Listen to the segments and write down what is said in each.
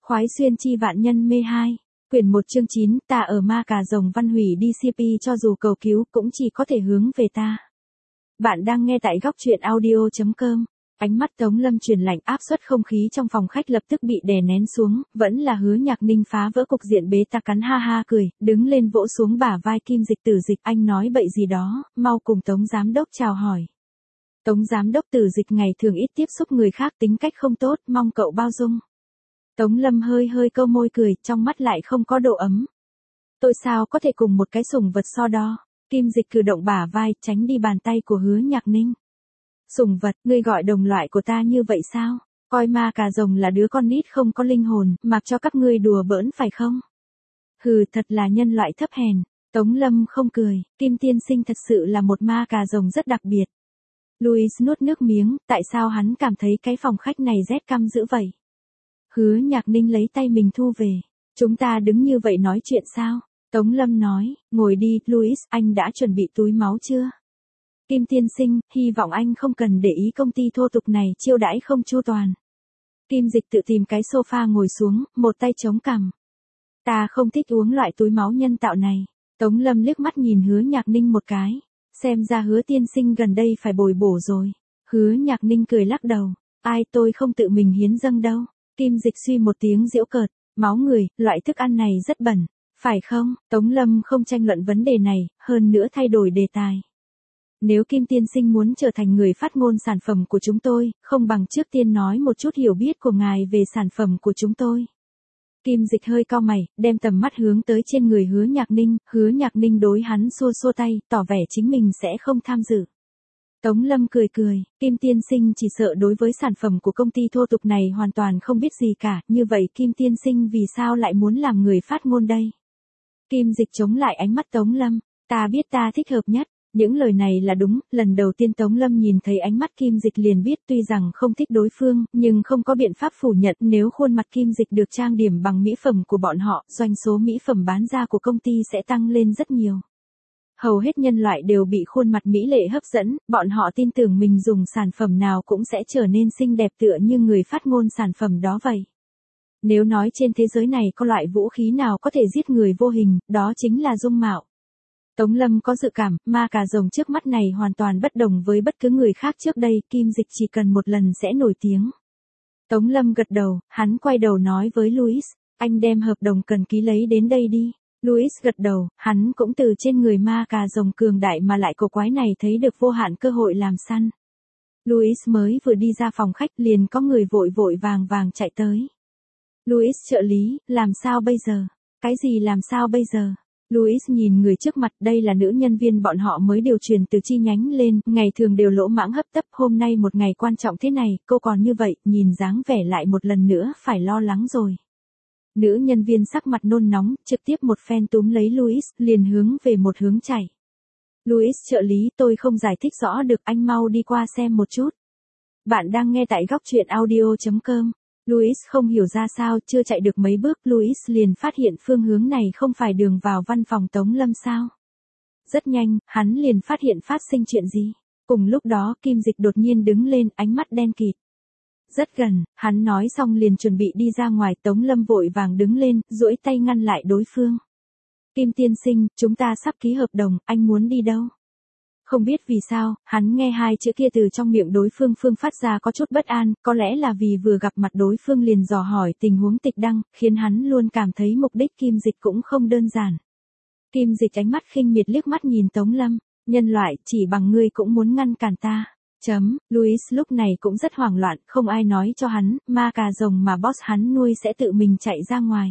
Khoái xuyên chi vạn nhân mê 2, quyển 1 chương 9, ta ở ma cà rồng văn hủy đi CP cho dù cầu cứu cũng chỉ có thể hướng về ta. Bạn đang nghe tại góc truyện audio.com. Ánh mắt Tống Lâm truyền lạnh, áp suất không khí trong phòng khách lập tức bị đè nén xuống, vẫn là Hứa Nhạc Ninh phá vỡ cục diện bế tắc, cắn ha ha cười, đứng lên vỗ xuống bả vai Kim Dịch. Tử Dịch, anh nói bậy gì đó, mau cùng Tống giám đốc chào hỏi. Tống giám đốc. Tử Dịch ngày thường ít tiếp xúc người khác, tính cách không tốt, mong cậu bao dung. Tống Lâm hơi câu môi cười, trong mắt lại không có độ ấm. Tôi sao có thể cùng một cái sủng vật so đo. Kim Dịch cử động bả vai, tránh đi bàn tay của Hứa Nhạc Ninh. Sủng vật, ngươi gọi đồng loại của ta như vậy sao? Coi ma cà rồng là đứa con nít không có linh hồn, mặc cho các ngươi đùa bỡn phải không? Hừ, thật là nhân loại thấp hèn. Tống Lâm không cười, Kim tiên sinh thật sự là một ma cà rồng rất đặc biệt. Louis nuốt nước miếng, tại sao hắn cảm thấy cái phòng khách này rét căm dữ vậy? Hứa Nhạc Ninh lấy tay mình thu về. Chúng ta đứng như vậy nói chuyện sao? Tống Lâm nói, ngồi đi, Louis, anh đã chuẩn bị túi máu chưa? Kim tiên sinh, hy vọng anh không cần để ý công ty thô tục này chiêu đãi không chu toàn. Kim Dịch tự tìm cái sofa ngồi xuống, một tay chống cằm. Ta không thích uống loại túi máu nhân tạo này. Tống Lâm liếc mắt nhìn Hứa Nhạc Ninh một cái. Xem ra Hứa tiên sinh gần đây phải bồi bổ rồi. Hứa Nhạc Ninh cười lắc đầu. Ai, tôi không tự mình hiến dâng đâu. Kim Dịch suy một tiếng giễu cợt. Máu người, loại thức ăn này rất bẩn. Phải không? Tống Lâm không tranh luận vấn đề này, hơn nữa thay đổi đề tài. Nếu Kim tiên sinh muốn trở thành người phát ngôn sản phẩm của chúng tôi, không bằng trước tiên nói một chút hiểu biết của ngài về sản phẩm của chúng tôi. Kim Dịch hơi cau mày, đem tầm mắt hướng tới trên người Hứa Nhạc Ninh. Hứa Nhạc Ninh đối hắn xua xua tay, tỏ vẻ chính mình sẽ không tham dự. Tống Lâm cười cười, Kim tiên sinh chỉ sợ đối với sản phẩm của công ty thô tục này hoàn toàn không biết gì cả, như vậy Kim tiên sinh vì sao lại muốn làm người phát ngôn đây? Kim Dịch chống lại ánh mắt Tống Lâm, ta biết ta thích hợp nhất. Những lời này là đúng, lần đầu tiên Tống Lâm nhìn thấy ánh mắt Kim Dịch liền biết tuy rằng không thích đối phương, nhưng không có biện pháp phủ nhận nếu khuôn mặt Kim Dịch được trang điểm bằng mỹ phẩm của bọn họ, doanh số mỹ phẩm bán ra của công ty sẽ tăng lên rất nhiều. Hầu hết nhân loại đều bị khuôn mặt mỹ lệ hấp dẫn, bọn họ tin tưởng mình dùng sản phẩm nào cũng sẽ trở nên xinh đẹp tựa như người phát ngôn sản phẩm đó vậy. Nếu nói trên thế giới này có loại vũ khí nào có thể giết người vô hình, đó chính là dung mạo. Tống Lâm có dự cảm, ma cà rồng trước mắt này hoàn toàn bất đồng với bất cứ người khác trước đây, Kim Dịch chỉ cần một lần sẽ nổi tiếng. Tống Lâm gật đầu, hắn quay đầu nói với Louis, anh đem hợp đồng cần ký lấy đến đây đi. Louis gật đầu, hắn cũng từ trên người ma cà rồng cường đại mà lại cổ quái này thấy được vô hạn cơ hội làm săn. Louis mới vừa đi ra phòng khách liền có người vội vàng chạy tới. Louis trợ lý, làm sao bây giờ? Cái gì làm sao bây giờ? Louis nhìn người trước mặt, đây là nữ nhân viên bọn họ mới điều chuyển từ chi nhánh lên, ngày thường đều lỗ mãng hấp tấp, hôm nay một ngày quan trọng thế này, cô còn như vậy, nhìn dáng vẻ lại một lần nữa phải lo lắng rồi. Nữ nhân viên sắc mặt nôn nóng, trực tiếp một phen túm lấy Louis, liền hướng về một hướng chạy. Louis trợ lý, tôi không giải thích rõ được, anh mau đi qua xem một chút. Bạn đang nghe tại góc truyện audio.com. Louis không hiểu ra sao, chưa chạy được mấy bước, Louis liền phát hiện phương hướng này không phải đường vào văn phòng Tống Lâm sao. Rất nhanh, hắn liền phát hiện phát sinh chuyện gì. Cùng lúc đó, Kim Dịch đột nhiên đứng lên, ánh mắt đen kịt. Rất gần, hắn nói xong liền chuẩn bị đi ra ngoài, Tống Lâm vội vàng đứng lên, duỗi tay ngăn lại đối phương. Kim tiên sinh, chúng ta sắp ký hợp đồng, anh muốn đi đâu? Không biết vì sao, hắn nghe hai chữ kia từ trong miệng đối phương phát ra có chút bất an, có lẽ là vì vừa gặp mặt đối phương liền dò hỏi tình huống Tịch Đăng, khiến hắn luôn cảm thấy mục đích Kim Dịch cũng không đơn giản. Kim Dịch ánh mắt khinh miệt liếc mắt nhìn Tống Lâm, nhân loại, chỉ bằng ngươi cũng muốn ngăn cản ta. Louis lúc này cũng rất hoảng loạn, không ai nói cho hắn, ma cà rồng mà boss hắn nuôi sẽ tự mình chạy ra ngoài.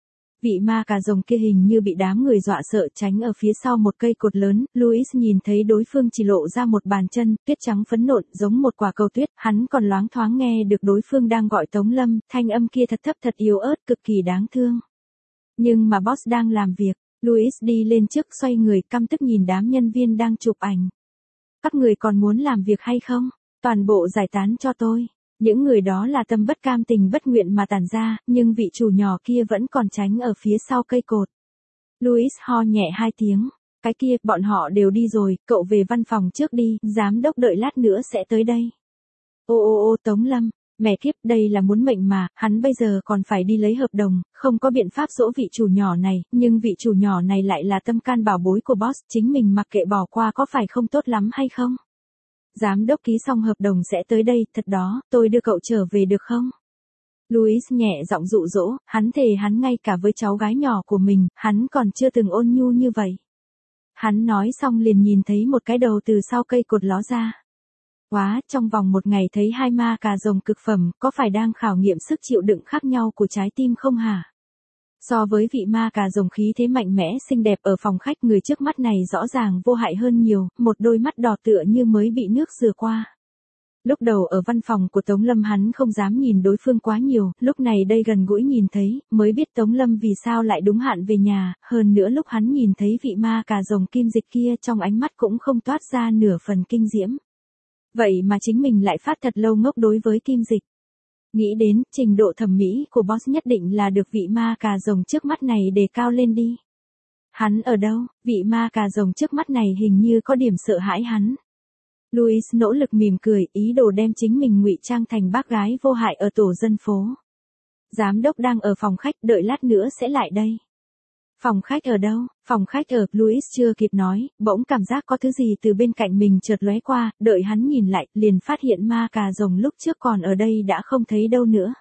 Vị ma cà rồng kia hình như bị đám người dọa sợ tránh ở phía sau một cây cột lớn, Louis nhìn thấy đối phương chỉ lộ ra một bàn chân, tuyết trắng phấn nộn giống một quả cầu tuyết, hắn còn loáng thoáng nghe được đối phương đang gọi Tống Lâm, thanh âm kia thật thấp thật yếu ớt cực kỳ đáng thương. Nhưng mà boss đang làm việc, Louis đi lên trước xoay người căm tức nhìn đám nhân viên đang chụp ảnh. Các người còn muốn làm việc hay không? Toàn bộ giải tán cho tôi. Những người đó là tâm bất cam tình bất nguyện mà tản ra, nhưng vị chủ nhỏ kia vẫn còn tránh ở phía sau cây cột. Louis ho nhẹ hai tiếng. Cái kia, bọn họ đều đi rồi, cậu về văn phòng trước đi, giám đốc đợi lát nữa sẽ tới đây. Ô Tống Lâm, Mẹ kiếp, đây là muốn mệnh mà, hắn bây giờ còn phải đi lấy hợp đồng, không có biện pháp dỗ vị chủ nhỏ này, nhưng vị chủ nhỏ này lại là tâm can bảo bối của boss, chính mình mặc kệ bỏ qua có phải không tốt lắm hay không? Giám đốc ký xong hợp đồng sẽ tới đây, thật đó, tôi đưa cậu trở về được không? Louis nhẹ giọng dụ dỗ, hắn thề hắn ngay cả với cháu gái nhỏ của mình, hắn còn chưa từng ôn nhu như vậy. Hắn nói xong liền nhìn thấy một cái đầu từ sau cây cột ló ra. Quá, trong vòng một ngày thấy hai ma cà rồng cực phẩm, có phải đang khảo nghiệm sức chịu đựng khác nhau của trái tim không hả? So với vị ma cà rồng khí thế mạnh mẽ xinh đẹp ở phòng khách, người trước mắt này rõ ràng vô hại hơn nhiều, một đôi mắt đỏ tựa như mới bị nước rửa qua. Lúc đầu ở văn phòng của Tống Lâm hắn không dám nhìn đối phương quá nhiều, lúc này đây gần gũi nhìn thấy, mới biết Tống Lâm vì sao lại đúng hạn về nhà, hơn nữa lúc hắn nhìn thấy vị ma cà rồng kim dịch kia trong ánh mắt cũng không toát ra nửa phần kinh diễm. Vậy mà chính mình lại phát thật lâu ngốc đối với kim dịch. Nghĩ đến, trình độ thẩm mỹ của boss nhất định là được vị ma cà rồng trước mắt này đề cao lên đi. Hắn ở đâu, vị ma cà rồng trước mắt này hình như có điểm sợ hãi hắn. Louis nỗ lực mỉm cười, ý đồ đem chính mình ngụy trang thành bác gái vô hại ở tổ dân phố. Giám đốc đang ở phòng khách, đợi lát nữa sẽ lại đây. Phòng khách ở đâu? Phòng khách ở, Louis chưa kịp nói, bỗng cảm giác có thứ gì từ bên cạnh mình chợt lóe qua, đợi hắn nhìn lại, liền phát hiện ma cà rồng lúc trước còn ở đây đã không thấy đâu nữa.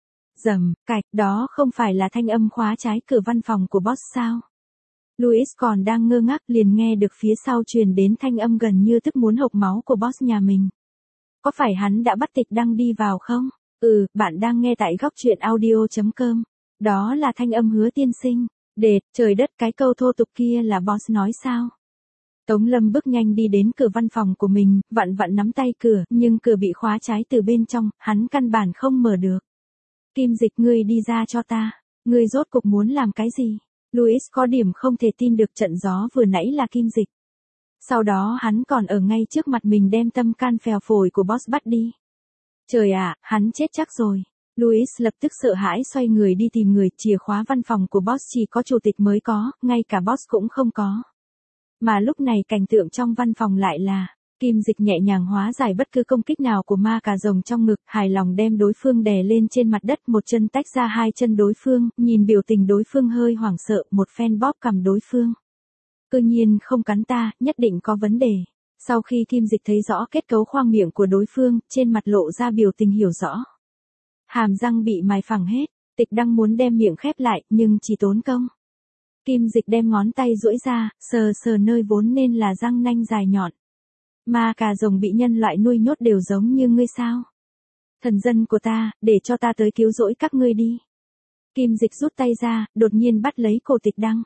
Rầm, cạch, đó không phải là thanh âm khóa trái cửa văn phòng của boss sao? Louis còn đang ngơ ngác liền nghe được phía sau truyền đến thanh âm gần như tức muốn hộc máu của boss nhà mình. Có phải hắn đã bắt Tịch Đăng đi vào không? Bạn đang nghe tại góc truyện audio.com. Đó là thanh âm Hứa tiên sinh. Đệt, trời đất, cái câu thô tục kia là boss nói sao? Tống Lâm bước nhanh đi đến cửa văn phòng của mình, vặn vặn nắm tay cửa, nhưng cửa bị khóa trái từ bên trong, hắn căn bản không mở được. Kim dịch, ngươi đi ra cho ta. Ngươi rốt cục muốn làm cái gì? Louis có điểm không thể tin được trận gió vừa nãy là kim dịch. Sau đó hắn còn ở ngay trước mặt mình đem tâm can phèo phổi của boss bắt đi. Trời ạ, hắn chết chắc rồi. Louis lập tức sợ hãi xoay người đi tìm người, chìa khóa văn phòng của boss chỉ có chủ tịch mới có, ngay cả boss cũng không có. Mà lúc này cảnh tượng trong văn phòng lại là, kim dịch nhẹ nhàng hóa giải bất cứ công kích nào của ma cà rồng trong ngực, hài lòng đem đối phương đè lên trên mặt đất, một chân tách ra hai chân đối phương, nhìn biểu tình đối phương hơi hoảng sợ, một phen bóp cằm đối phương. Cơ nhiên không cắn ta, nhất định có vấn đề. Sau khi kim dịch thấy rõ kết cấu khoang miệng của đối phương, trên mặt lộ ra biểu tình hiểu rõ. Hàm răng bị mài phẳng hết, Tịch Đăng muốn đem miệng khép lại, nhưng chỉ tốn công. Kim dịch đem ngón tay duỗi ra, sờ sờ nơi vốn nên là răng nanh dài nhọn. Ma cà rồng bị nhân loại nuôi nhốt đều giống như ngươi sao? Thần dân của ta, để cho ta tới cứu rỗi các ngươi đi. Kim dịch rút tay ra, đột nhiên bắt lấy cổ Tịch Đăng.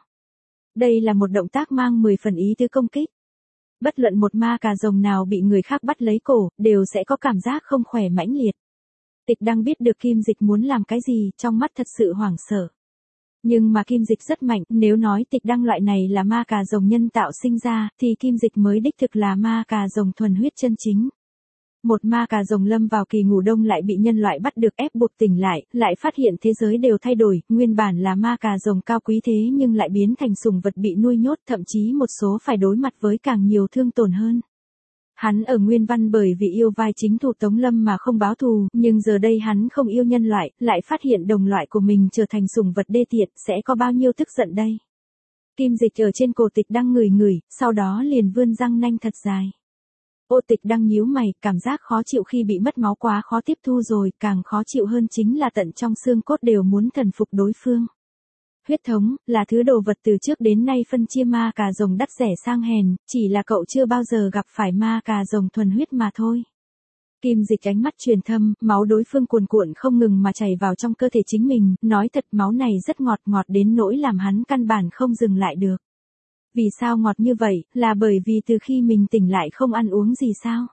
Đây là một động tác mang 10 phần ý tứ công kích. Bất luận một ma cà rồng nào bị người khác bắt lấy cổ, đều sẽ có cảm giác không khỏe mãnh liệt. Tịch Đăng biết được kim dịch muốn làm cái gì, trong mắt thật sự hoảng sợ. Nhưng mà kim dịch rất mạnh, nếu nói Tịch Đăng loại này là ma cà rồng nhân tạo sinh ra, thì kim dịch mới đích thực là ma cà rồng thuần huyết chân chính. Một ma cà rồng lâm vào kỳ ngủ đông lại bị nhân loại bắt được ép buộc tỉnh lại phát hiện thế giới đều thay đổi, nguyên bản là ma cà rồng cao quý thế nhưng lại biến thành sủng vật bị nuôi nhốt, thậm chí một số phải đối mặt với càng nhiều thương tổn hơn. Hắn ở nguyên văn bởi vì yêu vai chính thủ Tống Lâm mà không báo thù, nhưng giờ đây hắn không yêu nhân loại, lại phát hiện đồng loại của mình trở thành sủng vật đê tiện, sẽ có bao nhiêu tức giận đây. Kim dịch ở trên cổ Tịch Đăng ngửi, sau đó liền vươn răng nanh thật dài. Ô, Tịch Đăng nhíu mày, cảm giác khó chịu khi bị mất máu quá khó tiếp thu rồi, càng khó chịu hơn chính là tận trong xương cốt đều muốn thần phục đối phương. Huyết thống, là thứ đồ vật từ trước đến nay phân chia ma cà rồng đắt rẻ sang hèn, chỉ là cậu chưa bao giờ gặp phải ma cà rồng thuần huyết mà thôi. Kim dịch ánh mắt truyền thâm, máu đối phương cuồn cuộn không ngừng mà chảy vào trong cơ thể chính mình, nói thật máu này rất ngọt đến nỗi làm hắn căn bản không dừng lại được. Vì sao ngọt như vậy, là bởi vì từ khi mình tỉnh lại không ăn uống gì sao?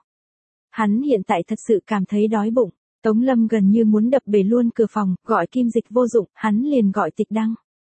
Hắn hiện tại thật sự cảm thấy đói bụng. Tống Lâm gần như muốn đập bể luôn cửa phòng, gọi kim dịch vô dụng, hắn liền gọi Tịch Đăng.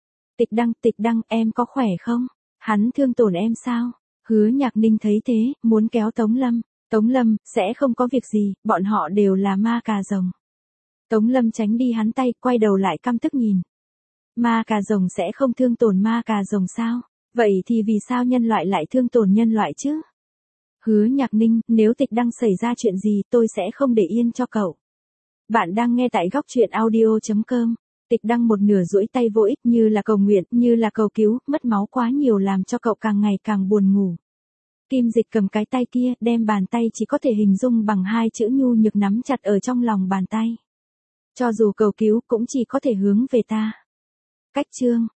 Tịch Đăng, em có khỏe không? Hắn thương tổn em sao? Hứa Nhạc Ninh thấy thế, muốn kéo Tống Lâm. Tống Lâm, sẽ không có việc gì, bọn họ đều là ma cà rồng. Tống Lâm tránh đi hắn tay, quay đầu lại căm tức nhìn. Ma cà rồng sẽ không thương tổn ma cà rồng sao? Vậy thì vì sao nhân loại lại thương tổn nhân loại chứ? Hứa Nhạc Ninh, nếu Tịch Đăng xảy ra chuyện gì tôi sẽ không để yên cho cậu. Bạn đang nghe tại góc chuyện audio.com. Tịch đăng một nửa duỗi tay vô ích, như là cầu nguyện, như là cầu cứu, mất máu quá nhiều làm cho cậu càng ngày càng buồn ngủ. Kim Dịch cầm cái tay kia, đem bàn tay chỉ có thể hình dung bằng hai chữ nhu nhược nắm chặt ở trong lòng bàn tay. Cho dù cầu cứu cũng chỉ có thể hướng về ta. Cách chương.